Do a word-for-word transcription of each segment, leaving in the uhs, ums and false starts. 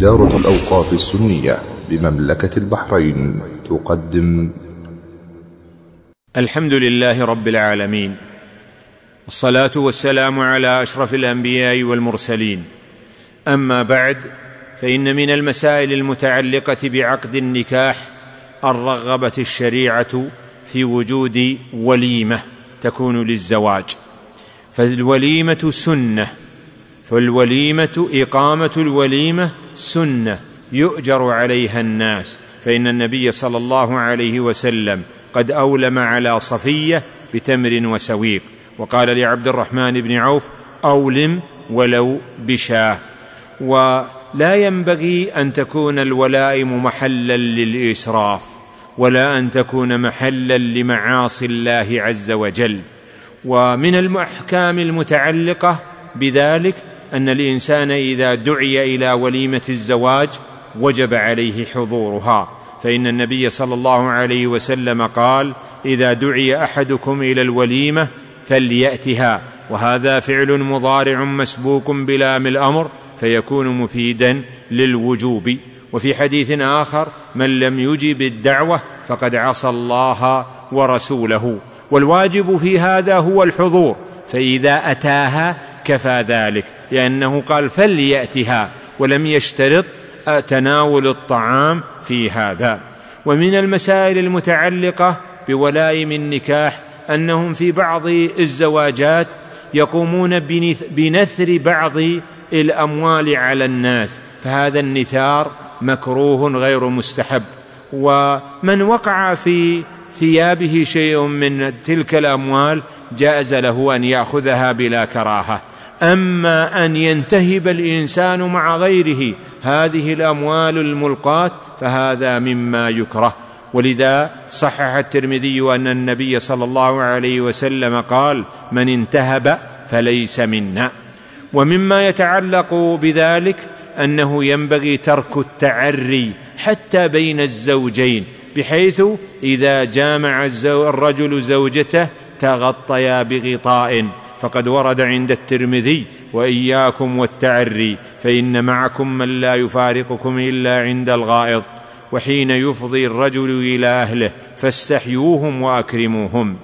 دارة الأوقاف السنية بمملكة البحرين تقدم. الحمد لله رب العالمين، والصلاة والسلام على أشرف الأنبياء والمرسلين. أما بعد، فإن من المسائل المتعلقة بعقد النكاح أن رغبت الشريعة في وجود وليمة تكون للزواج، فالوليمة سنة، فالوليمة إقامة الوليمة سنة يؤجر عليها الناس، فإن النبي صلى الله عليه وسلم قد أولم على صفية بتمر وسويق، وقال لعبد الرحمن بن عوف: أولم ولو بشاه. ولا ينبغي أن تكون الولائم محلا للإسراف، ولا أن تكون محلا لمعاصي الله عز وجل. ومن الأحكام المتعلقة بذلك أن الإنسان إذا دعي إلى وليمة الزواج وجب عليه حضورها، فإن النبي صلى الله عليه وسلم قال: إذا دعي أحدكم إلى الوليمة فليأتها، وهذا فعل مضارع مسبوق بلام الأمر فيكون مفيدا للوجوب. وفي حديث آخر: من لم يجب الدعوة فقد عصى الله ورسوله. والواجب في هذا هو الحضور، فإذا أتاها كفى ذلك، لأنه قال فليأتها ولم يشترط تناول الطعام في هذا. ومن المسائل المتعلقة بولائم النكاح أنهم في بعض الزواجات يقومون بنثر بعض الأموال على الناس، فهذا النثار مكروه غير مستحب. ومن وقع في ثيابه شيء من تلك الأموال جاز له أن يأخذها بلا كراهة. أما أن ينتهب الإنسان مع غيره هذه الأموال الملقاة فهذا مما يكره. ولذا صحح الترمذي أن النبي صلى الله عليه وسلم قال: من انتهب فليس منا. ومما يتعلق بذلك أنه ينبغي ترك التعري حتى بين الزوجين، بحيث إذا جامع الرجل زوجته تغطيا بغطاء، فقد ورد عند الترمذي: وإياكم والتعري فإن معكم من لا يفارقكم إلا عند الغائط، وحين يفضي الرجل إلى أهله فاستحيوهم وأكرموهم.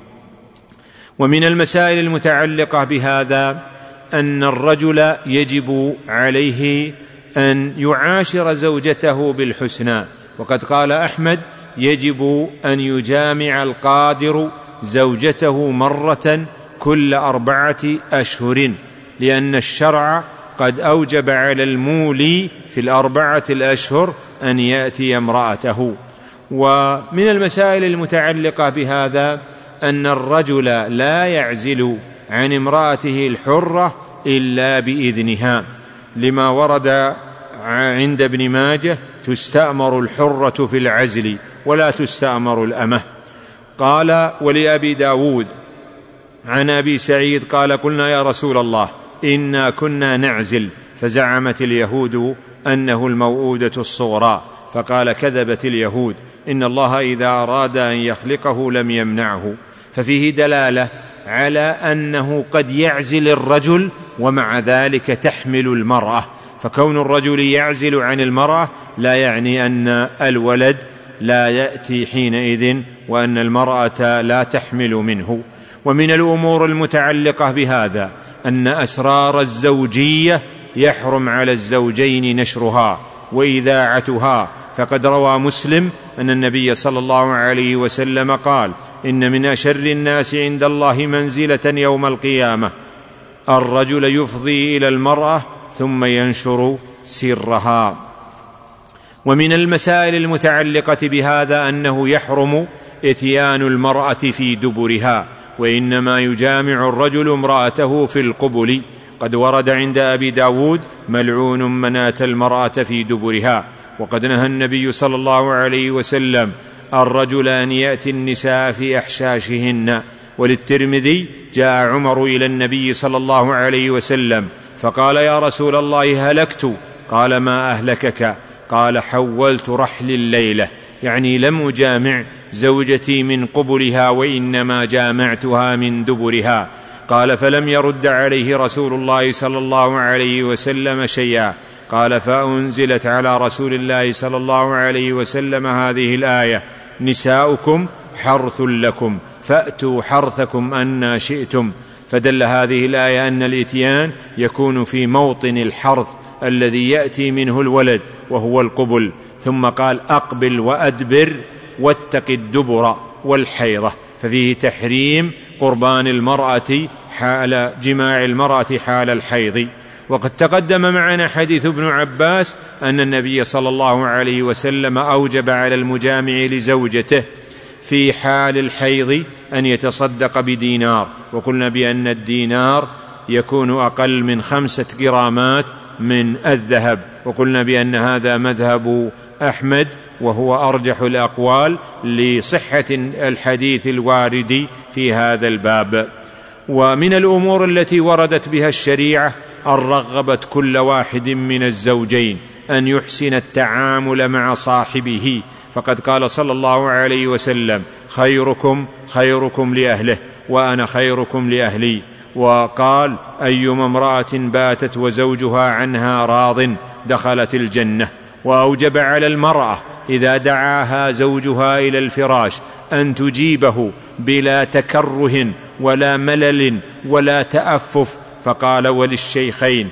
ومن المسائل المتعلقة بهذا أن الرجل يجب عليه أن يعاشر زوجته بالحسنى، وقد قال أحمد: يجب أن يجامع القادر زوجته مرة كل أربعة أشهر، لأن الشرع قد أوجب على المولي في الأربعة الأشهر أن يأتي امرأته. ومن المسائل المتعلقة بهذا أن الرجل لا يعزل عن امرأته الحرة إلا بإذنها، لما ورد عند ابن ماجه: تستأمر الحرة في العزل ولا تستأمر الأمة. قال: ولأبي داود عن أبي سعيد قال: قلنا يا رسول الله إنا كنا نعزل، فزعمت اليهود أنه الموؤودة الصغرى، فقال: كذبت اليهود، إن الله إذا أراد أن يخلقه لم يمنعه. ففيه دلالة على أنه قد يعزل الرجل ومع ذلك تحمل المرأة، فكون الرجل يعزل عن المرأة لا يعني أن الولد لا يأتي حينئذ وأن المرأة لا تحمل منه. ومن الأمور المتعلقة بهذا أن أسرار الزوجية يحرم على الزوجين نشرها وإذاعتها، فقد روى مسلم أن النبي صلى الله عليه وسلم قال: إن من أشر الناس عند الله منزلة يوم القيامة الرجل يفضي إلى المرأة ثم ينشر سرها. ومن المسائل المتعلقة بهذا أنه يحرم إتيان المرأة في دبرها، وإنما يجامع الرجل امرأته في القبل. قد ورد عند أبي داود: ملعون من أتى المرأة في دبرها. وقد نهى النبي صلى الله عليه وسلم الرجل أن يأتي النساء في أحشاشهن. وللترمذي: جاء عمر إلى النبي صلى الله عليه وسلم فقال: يا رسول الله هلكت. قال: ما أهلكك؟ قال: حولت رحل الليلة، يعني لم أجامع زوجتي من قبلها وإنما جامعتها من دبرها. قال: فلم يرد عليه رسول الله صلى الله عليه وسلم شيئا قال: فأنزلت على رسول الله صلى الله عليه وسلم هذه الآية: نساؤكم حرث لكم فأتوا حرثكم أنى شئتم. فدل هذه الآية أن الإتيان يكون في موطن الحرث الذي يأتي منه الولد وهو القبل. ثم قال: أقبل وأدبر واتق الدبر والحيضة، ففيه تحريم قربان المرأة حال جماع المرأة حال الحيض. وقد تقدم معنا حديث ابن عباس أن النبي صلى الله عليه وسلم أوجب على المجامع لزوجته في حال الحيض أن يتصدق بدينار، وقلنا بأن الدينار يكون أقل من خمسة جرامات من الذهب، وقلنا بأن هذا مذهب أحمد وهو أرجح الأقوال لصحة الحديث الوارد في هذا الباب. ومن الأمور التي وردت بها الشريعة أن رغبت كل واحد من الزوجين أن يحسن التعامل مع صاحبه، فقد قال صلى الله عليه وسلم: خيركم خيركم لأهله وأنا خيركم لأهلي. وقال: أيما امرأة باتت وزوجها عنها راض دخلت الجنة. وأوجب على المرأة إذا دعاها زوجها إلى الفراش أن تجيبه بلا تكره ولا ملل ولا تأفف، فقال: وللشيخين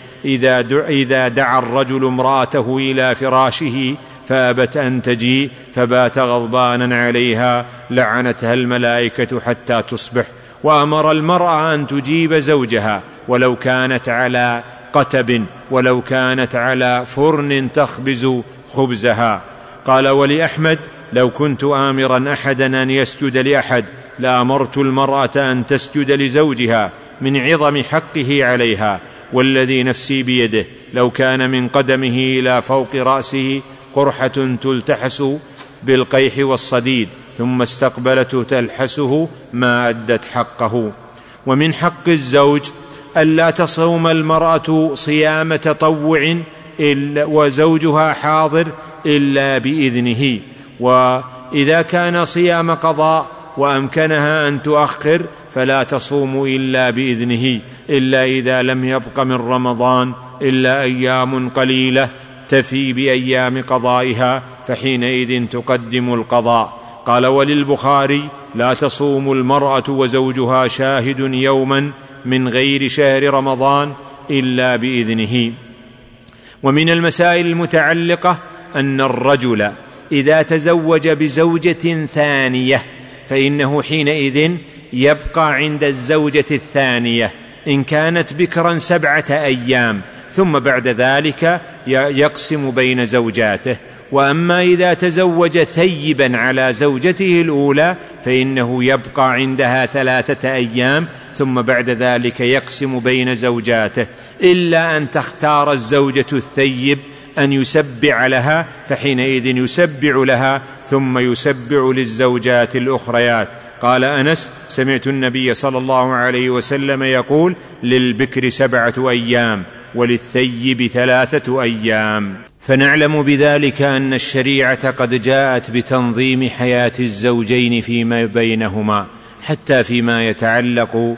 إذا دعا الرجل امرأته إلى فراشه فأبت أن تجيء فبات غضبانا عليها لعنتها الملائكة حتى تصبح. وأمر المرأة أن تجيب زوجها ولو كانت على قتب، ولو كانت على فرن تخبز خبزها. قال: ولأحمد: لو كنت آمرا أحدا أن يسجد لأحد لأمرت المرأة أن تسجد لزوجها من عظم حقه عليها، والذي نفسي بيده لو كان من قدمه إلى فوق رأسه قرحة تلتحس بالقيح والصديد ثم استقبلته تلحسه ما أدت حقه. ومن حق الزوج ألا تصوم المرأة صيام تطوع وزوجها حاضر إلا بإذنه، وإذا كان صيام قضاء وأمكنها أن تؤخر فلا تصوم إلا بإذنه، إلا إذا لم يبق من رمضان إلا أيام قليلة تفي بأيام قضائها فحينئذ تقدم القضاء. قال: وللبخاري: لا تصوم المرأة وزوجها شاهد يوما من غير شهر رمضان إلا بإذنه. ومن المسائل المتعلقة أن الرجل إذا تزوج بزوجة ثانية فإنه حينئذ يبقى عند الزوجة الثانية إن كانت بكرا سبعة أيام، ثم بعد ذلك يقسم بين زوجاته. وأما إذا تزوج ثيبا على زوجته الأولى فإنه يبقى عندها ثلاثة أيام، ثم بعد ذلك يقسم بين زوجاته، إلا أن تختار الزوجة الثيب أن يسبع لها فحينئذ يسبع لها ثم يسبع للزوجات الأخريات. قال أنس: سمعت النبي صلى الله عليه وسلم يقول: للبكر سبعة أيام وللثيب ثلاثة أيام. فنعلم بذلك أن الشريعة قد جاءت بتنظيم حياة الزوجين فيما بينهما، حتى فيما يتعلق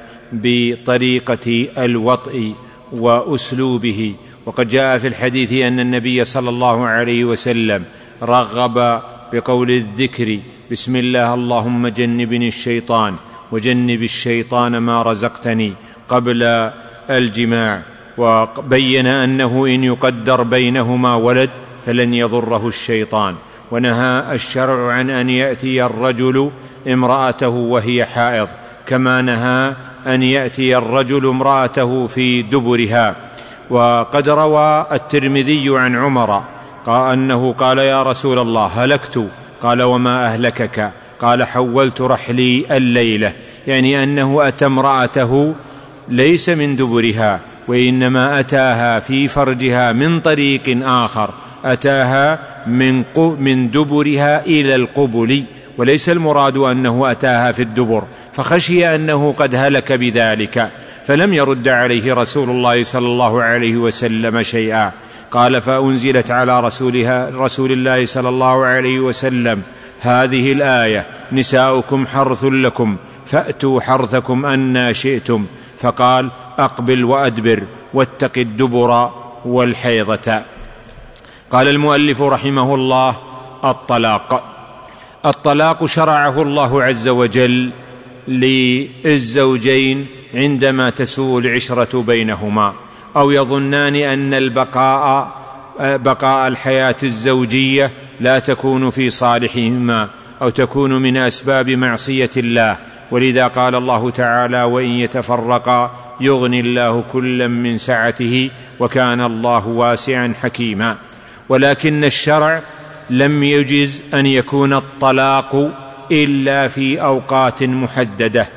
بطريقة الوطء وأسلوبه. وقد جاء في الحديث أن النبي صلى الله عليه وسلم رغب بقول الذكر: بسم الله اللهم جنبني الشيطان وجنب الشيطان ما رزقتني، قبل الجماع. وبين أنه إن يقدر بينهما ولد فلن يضره الشيطان. ونهى الشرع عن أن يأتي الرجل امرأته وهي حائض، كما نهى أن يأتي الرجل امرأته في دبرها. وقد روى الترمذي عن عمر قال أنه قال: يا رسول الله هلكت. قال: وما أهلكك؟ قال: حولت رحلي الليلة، يعني أنه أتى امرأته ليس من دبرها، وإنما أتاها في فرجها من طريق آخر، أتاها من, من دبرها إلى القبل، وليس المراد أنه أتاها في الدبر، فخشي أنه قد هلك بذلك، فلم يرد عليه رسول الله صلى الله عليه وسلم شيئا. قال: فأنزلت على رسولها رسول الله صلى الله عليه وسلم هذه الآية: نساؤكم حرث لكم فأتوا حرثكم أنى شئتم. فقال: أقبل وأدبر واتق الدبر والحيضة. قال المؤلف رحمه الله: الطلاق. الطلاق شرعه الله عز وجل للزوجين عندما تسوء العشرة بينهما، أو يظنان أن البقاء بقاء الحياة الزوجية لا تكون في صالحهما أو تكون من أسباب معصية الله، ولذا قال الله تعالى: وإن يتفرقا يغني الله كلا من سعته وكان الله واسعا حكيما. ولكن الشرع لم يجز أن يكون الطلاق إلا في أوقات محددة،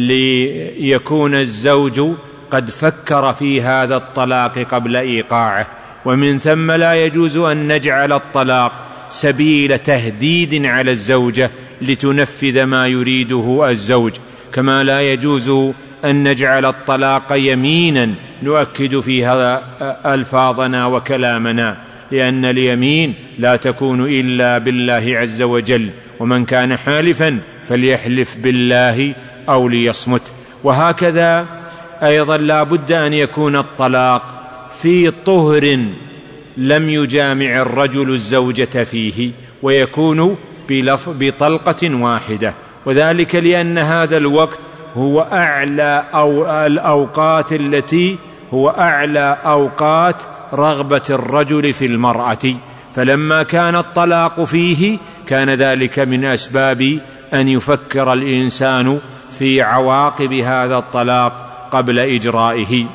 ليكون الزوج قد فكر في هذا الطلاق قبل إيقاعه، ومن ثم لا يجوز أن نجعل الطلاق سبيل تهديد على الزوجة لتنفذ ما يريده الزوج، كما لا يجوز أن نجعل الطلاق يمينا نؤكد فيها ألفاظنا وكلامنا، لأن اليمين لا تكون إلا بالله عز وجل، ومن كان حالفا فليحلف بالله أو ليصمت. وهكذا أيضا لا بد أن يكون الطلاق في طهر لم يجامع الرجل الزوجة فيه، ويكون بطلقة واحدة، وذلك لأن هذا الوقت هو أعلى أو الأوقات التي هو أعلى أوقات رغبة الرجل في المرأة، فلما كان الطلاق فيه كان ذلك من أسباب أن يفكر الإنسان في عواقب هذا الطلاق قبل إجرائه.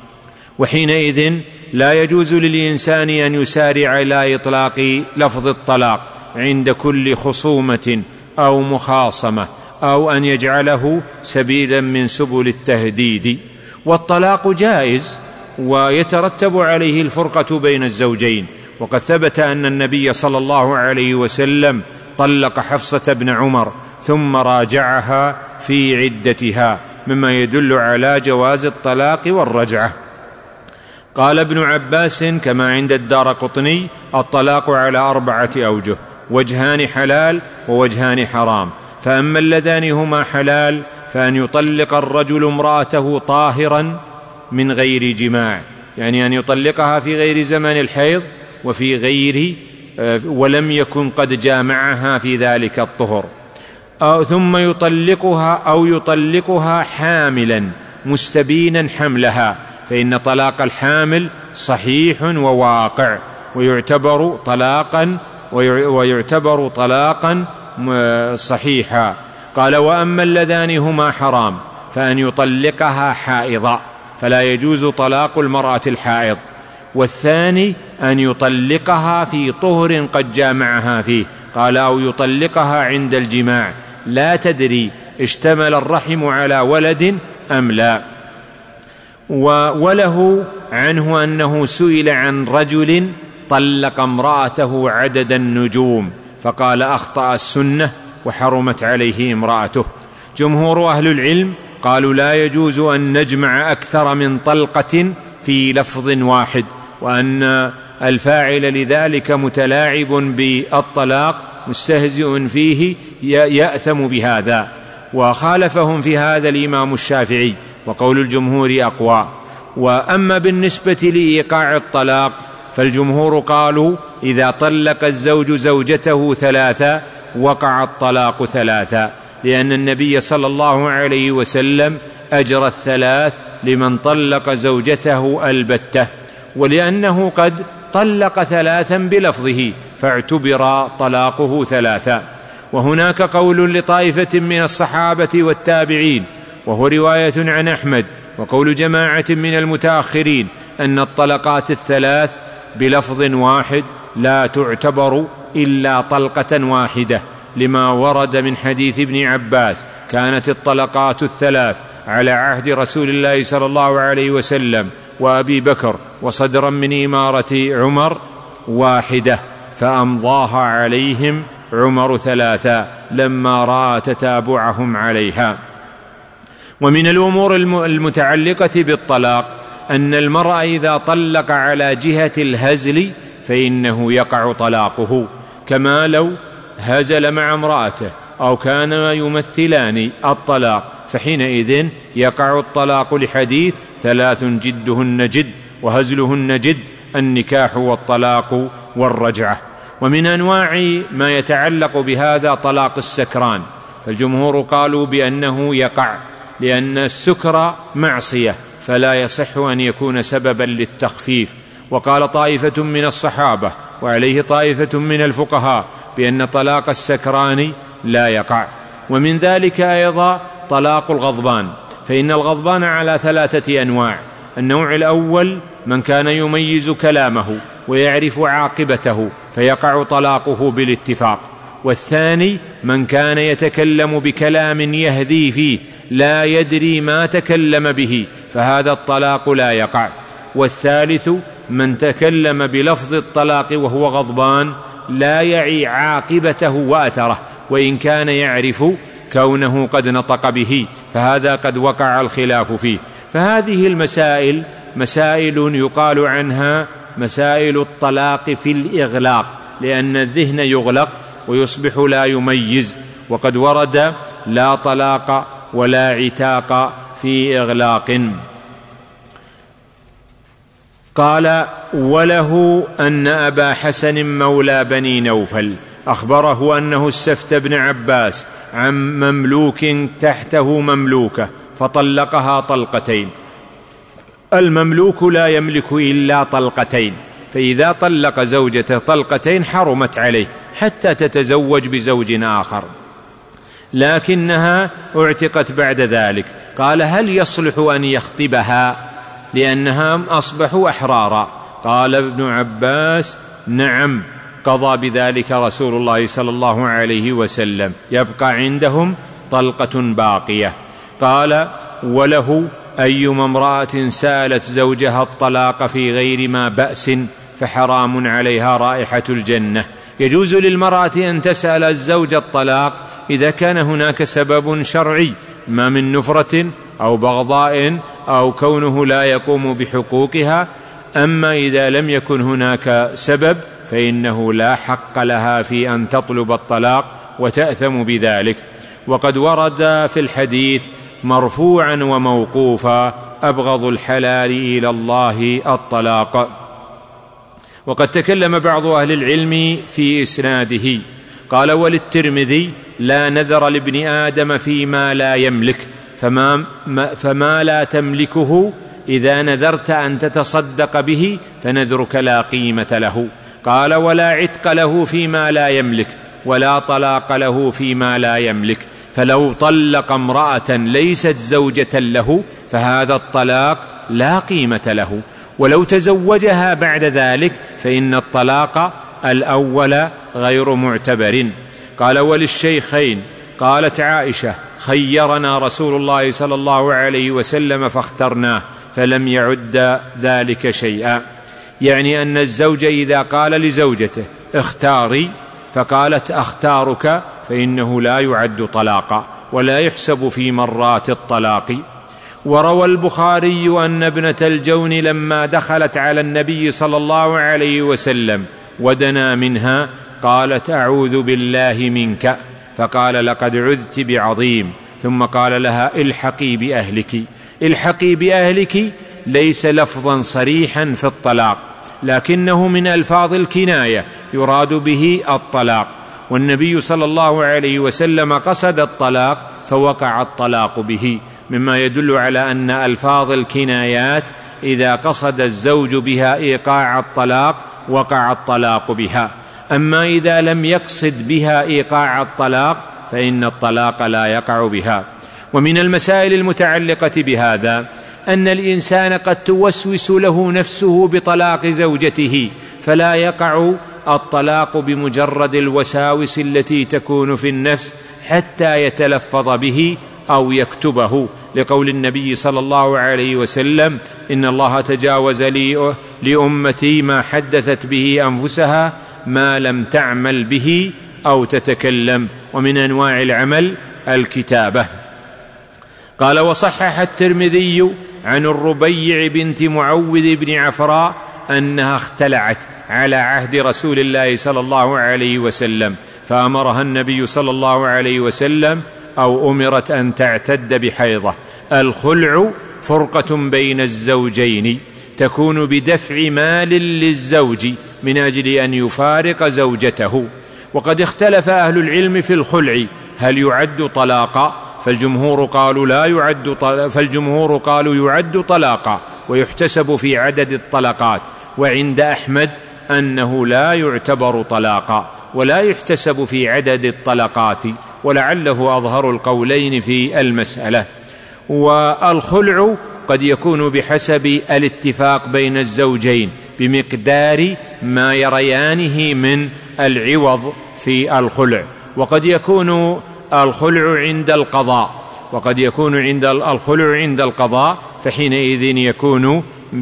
وحينئذ لا يجوز للإنسان أن يسارع إلى إطلاق لفظ الطلاق عند كل خصومة أو مخاصمة، أو أن يجعله سبيلا من سبل التهديد. والطلاق جائز ويترتب عليه الفرقة بين الزوجين، وقد ثبت أن النبي صلى الله عليه وسلم طلق حفصة بن عمر ثم راجعها في عدتها، مما يدل على جواز الطلاق والرجعة. قال ابن عباس كما عند الدارقطني: الطلاق على أربعة أوجه: وجهان حلال ووجهان حرام، فأما اللذان هما حلال فأن يطلق الرجل امرأته طاهرا من غير جماع، يعني أن يطلقها في غير زمن الحيض وفي غير ولم يكن قد جامعها في ذلك الطهر، أو ثم يطلقها أو يطلقها حاملا مستبينا حملها، فإن طلاق الحامل صحيح وواقع ويعتبر طلاقا ويعتبر طلاقا صحيحا. قال: وأما اللذان هما حرام فأن يطلقها حائضا، فلا يجوز طلاق المرأة الحائض، والثاني أن يطلقها في طهر قد جامعها فيه، قال: أو يطلقها عند الجماع لا تدري اشتمل الرحم على ولد أم لا. وله عنه أنه سئل عن رجل طلق امرأته عدد النجوم فقال: أخطأ السنة وحرمت عليه امرأته. جمهور أهل العلم قالوا: لا يجوز أن نجمع أكثر من طلقة في لفظ واحد، وأن الفاعل لذلك متلاعب بالطلاق مستهزئ فيه يأثم بهذا. وخالفهم في هذا الإمام الشافعي، وقول الجمهور أقوى. وأما بالنسبة لإيقاع الطلاق فالجمهور قالوا: إذا طلق الزوج زوجته ثلاثة وقع الطلاق ثلاثة، لأن النبي صلى الله عليه وسلم أجرى الثلاث لمن طلق زوجته البتة، ولأنه قد طلق ثلاثا بلفظه فاعتبر طلاقه ثلاثا. وهناك قول لطائفة من الصحابة والتابعين، وهو رواية عن أحمد وقول جماعة من المتأخرين، أن الطلقات الثلاث بلفظ واحد لا تعتبر إلا طلقة واحدة، لما ورد من حديث ابن عباس: كانت الطلقات الثلاث على عهد رسول الله صلى الله عليه وسلم وأبي بكر وصدرا من إمارة عمر واحدة، فأمضاها عليهم عمر ثلاثا لما رأى تتابعهم عليها. ومن الأمور المتعلقة بالطلاق أن المرء إذا طلق على جهة الهزل فإنه يقع طلاقه، كما لو هزل مع امرأته أو كان يمثلان الطلاق، فحينئذ يقع الطلاق لحديث: ثلاث جدهن جد وهزلهن جد، النكاح والطلاق والرجعة. ومن أنواع ما يتعلق بهذا طلاق السكران، فالجمهور قالوا بأنه يقع، لأن السكر معصية فلا يصح أن يكون سببا للتخفيف. وقال طائفة من الصحابة وعليه طائفة من الفقهاء بأن طلاق السكران لا يقع. ومن ذلك أيضا طلاق الغضبان، فإن الغضبان على ثلاثة أنواع. النوع الأول من كان يميز كلامه ويعرف عاقبته فيقع طلاقه بالاتفاق. والثاني من كان يتكلم بكلام يهذي فيه لا يدري ما تكلم به فهذا الطلاق لا يقع. والثالث من تكلم بلفظ الطلاق وهو غضبان لا يعي عاقبته وأثره، وإن كان يعرف كونه قد نطق به، فهذا قد وقع الخلاف فيه. فهذه المسائل مسائل يقال عنها مسائل الطلاق في الإغلاق، لأن الذهن يغلق ويصبح لا يميز. وقد ورد لا طلاق ولا عتاق في إغلاق. قال: وله أن أبا حسن مولى بني نوفل أخبره أنه استفتى ابن عباس عن مملوك تحته مملوكة فطلقها طلقتين. المملوك لا يملك إلا طلقتين، فإذا طلق زوجته طلقتين حرمت عليه حتى تتزوج بزوج آخر، لكنها اعتقت بعد ذلك. قال: هل يصلح أن يخطبها لأنها أصبحوا أحرارا؟ قال ابن عباس: نعم، قضى بذلك رسول الله صلى الله عليه وسلم، يبقى عندهم طلقة باقية. قال: وله أيما امرأة سالت زوجها الطلاق في غير ما بأس فحرام عليها رائحة الجنة. يجوز للمرأة أن تسأل الزوج الطلاق إذا كان هناك سبب شرعي، ما من نفرة أو بغضاء أو كونه لا يقوم بحقوقها. أما إذا لم يكن هناك سبب فإنه لا حق لها في أن تطلب الطلاق وتأثم بذلك. وقد ورد في الحديث مرفوعا وموقوفا: أبغض الحلال إلى الله الطلاق. وقد تكلم بعض أهل العلم في إسناده. قال: وللترمذي: لا نذر لابن آدم فيما لا يملك، فما, فما لا تملكه إذا نذرت أن تتصدق به فنذرك لا قيمة له. قال: ولا عتق له فيما لا يملك، ولا طلاق له فيما لا يملك. فلو طلق امرأة ليست زوجة له فهذا الطلاق لا قيمة له، ولو تزوجها بعد ذلك فإن الطلاق الأول غير معتبر. قال: وللشيخين قالت عائشة: خيرنا رسول الله صلى الله عليه وسلم فاخترناه فلم يعد ذلك شيئا، يعني أن الزوج إذا قال لزوجته اختاري فقالت أختارك فإنه لا يعد طلاقا ولا يحسب في مرات الطلاق. وروى البخاري أن ابنة الجون لما دخلت على النبي صلى الله عليه وسلم ودنا منها قالت: أعوذ بالله منك، فقال: لقد عذت بعظيم، ثم قال لها: الحقي بأهلك. الحقي بأهلك ليس لفظا صريحا في الطلاق، لكنه من ألفاظ الكناية يراد به الطلاق، والنبي صلى الله عليه وسلم قصد الطلاق فوقع الطلاق به، مما يدل على أن ألفاظ الكنايات إذا قصد الزوج بها إيقاع الطلاق وقع الطلاق بها. أما إذا لم يقصد بها إيقاع الطلاق فإن الطلاق لا يقع بها. ومن المسائل المتعلقة بهذا أن الإنسان قد توسوس له نفسه بطلاق زوجته، فلا يقع الطلاق بمجرد الوساوس التي تكون في النفس حتى يتلفظ به أو يكتبه، لقول النبي صلى الله عليه وسلم: إن الله تجاوز لي لأمتي ما حدثت به أنفسها ما لم تعمل به أو تتكلم. ومن أنواع العمل الكتابة. قال: وصحح الترمذي عن الربيع بنت معوذ بن عفراء أنها اختلعت على عهد رسول الله صلى الله عليه وسلم، فأمرها النبي صلى الله عليه وسلم أو أمرت أن تعتد بحيضة. الخلع فرقة بين الزوجين تكون بدفع مال للزوج من أجل أن يفارق زوجته. وقد اختلف أهل العلم في الخلع هل يعد طلاقا، فالجمهور قالوا لا يعد طلاقا فالجمهور قالوا يعد طلاقا ويحتسب في عدد الطلقات، وعند أحمد أنه لا يعتبر طلاقا ولا يحتسب في عدد الطلقات، ولعله أظهر القولين في المسألة. والخلع قد يكون بحسب الاتفاق بين الزوجين بمقدار ما يريانه من العوض في الخلع، وقد يكون الخلع عند القضاء وقد يكون عند الخلع عند القضاء فحينئذ يكون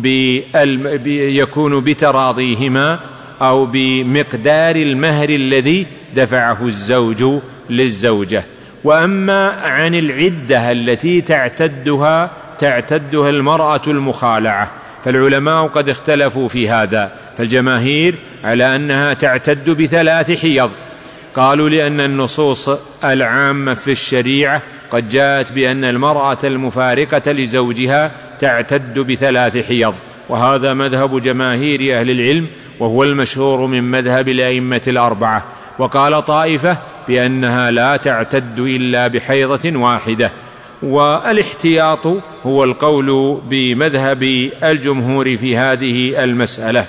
يكون بتراضيهما أو بمقدار المهر الذي دفعه الزوج للزوجة. وأما عن العدة التي تعتدها تعتدها المرأة المخالعة فالعلماء قد اختلفوا في هذا، فالجماهير على أنها تعتد بثلاث حيض، قالوا لأن النصوص العامة في الشريعة قد جاءت بأن المرأة المفارقة لزوجها تعتد بثلاث حيض، وهذا مذهب جماهير أهل العلم وهو المشهور من مذهب الأئمة الأربعة. وقال طائفة بأنها لا تعتد إلا بحيضة واحدة، والاحتياط هو القول بمذهب الجمهور في هذه المسألة.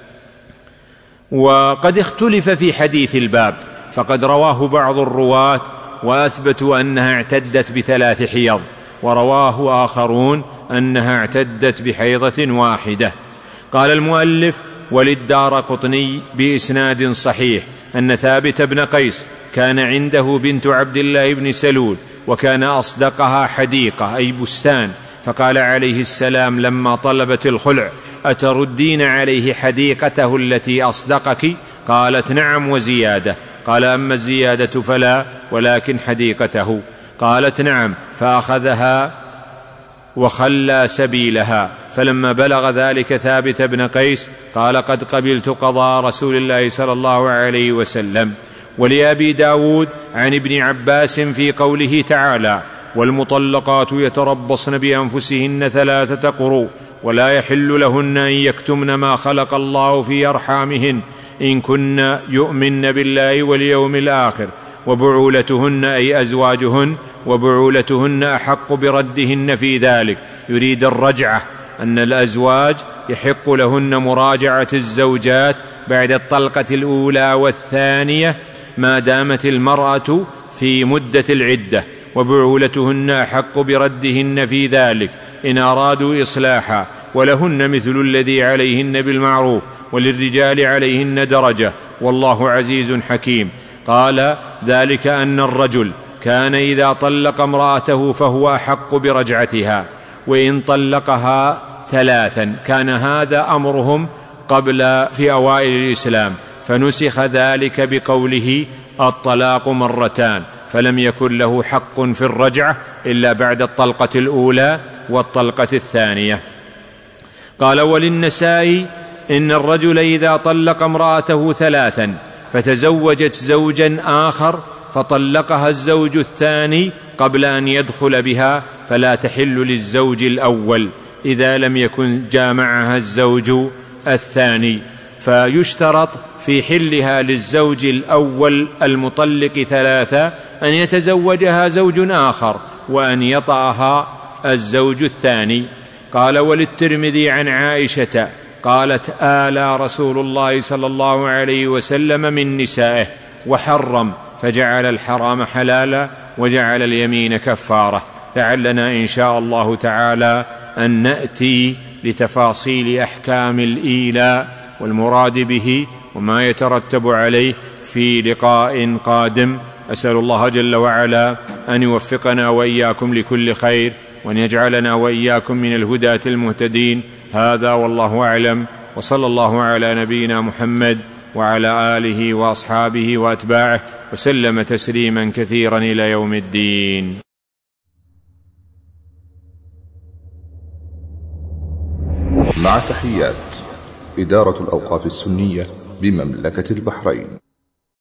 وقد اختلف في حديث الباب، فقد رواه بعض الرواة وأثبتوا أنها اعتدت بثلاث حيض، ورواه آخرون أنها اعتدت بحيضة واحدة. قال المؤلف: وللدارقطني بإسناد صحيح أن ثابت بن قيس كان عنده بنت عبد الله بن سلول، وكان أصدقها حديقة أي بستان، فقال عليه السلام لما طلبت الخلع: أتردين عليه حديقته التي أصدقك؟ قالت: نعم وزيادة. قال: أما الزيادة فلا، ولكن حديقته. قالت: نعم. فأخذها وخلى سبيلها. فلما بلغ ذلك ثابت بن قيس قال: قد قبلت قضاء رسول الله صلى الله عليه وسلم. ولأبي داود عن ابن عباس في قوله تعالى: والمطلقات يتربصن بأنفسهن ثلاثة قروء ولا يحل لهن أن يكتمن ما خلق الله في أرحامهن إن كن يؤمن بالله واليوم الآخر، وبعولتهن أي أزواجهن وبعولتهن أحق بردهن في ذلك. يريد الرجعة، أن الأزواج يحق لهن مراجعة الزوجات بعد الطلقة الأولى والثانية ما دامت المرأة في مدة العدة، وبعولتهن أحق بردهن في ذلك إن أرادوا إصلاحا، ولهن مثل الذي عليهن بالمعروف، وللرجال عليهن درجة، والله عزيز حكيم. قال: ذلك أن الرجل كان إذا طلق امرأته فهو أحق برجعتها، وإن طلقها ثلاثا. كان هذا أمرهم قبل في أوائل الإسلام، فنسخ ذلك بقوله: الطلاق مرتان، فلم يكن له حق في الرجعة إلا بعد الطلقة الأولى والطلقة الثانية. قال: وللنسائي إن الرجل إذا طلق امرأته ثلاثا فتزوجت زوجا آخر فطلقها الزوج الثاني قبل أن يدخل بها فلا تحل للزوج الأول إذا لم يكن جامعها الزوج الثاني. فيشترط في حلها للزوج الأول المطلق ثلاثة أن يتزوجها زوج آخر وأن يطأها الزوج الثاني. قال: وللترمذي عن عائشة قالت: آلى رسول الله صلى الله عليه وسلم من نسائه وحرم، فجعل الحرام حلالا وجعل اليمين كفارة. لعلنا إن شاء الله تعالى أن نأتي لتفاصيل أحكام الإيلاء والمراد به وما يترتب عليه في لقاء قادم. أسأل الله جل وعلا أن يوفقنا وإياكم لكل خير، وأن يجعلنا وإياكم من الهداة المهتدين. هذا والله أعلم، وصلى الله على نبينا محمد وعلى آله وأصحابه وأتباعه وسلم تسليما كثيرا إلى يوم الدين. مع تحيات إدارة الأوقاف السنية بمملكة البحرين.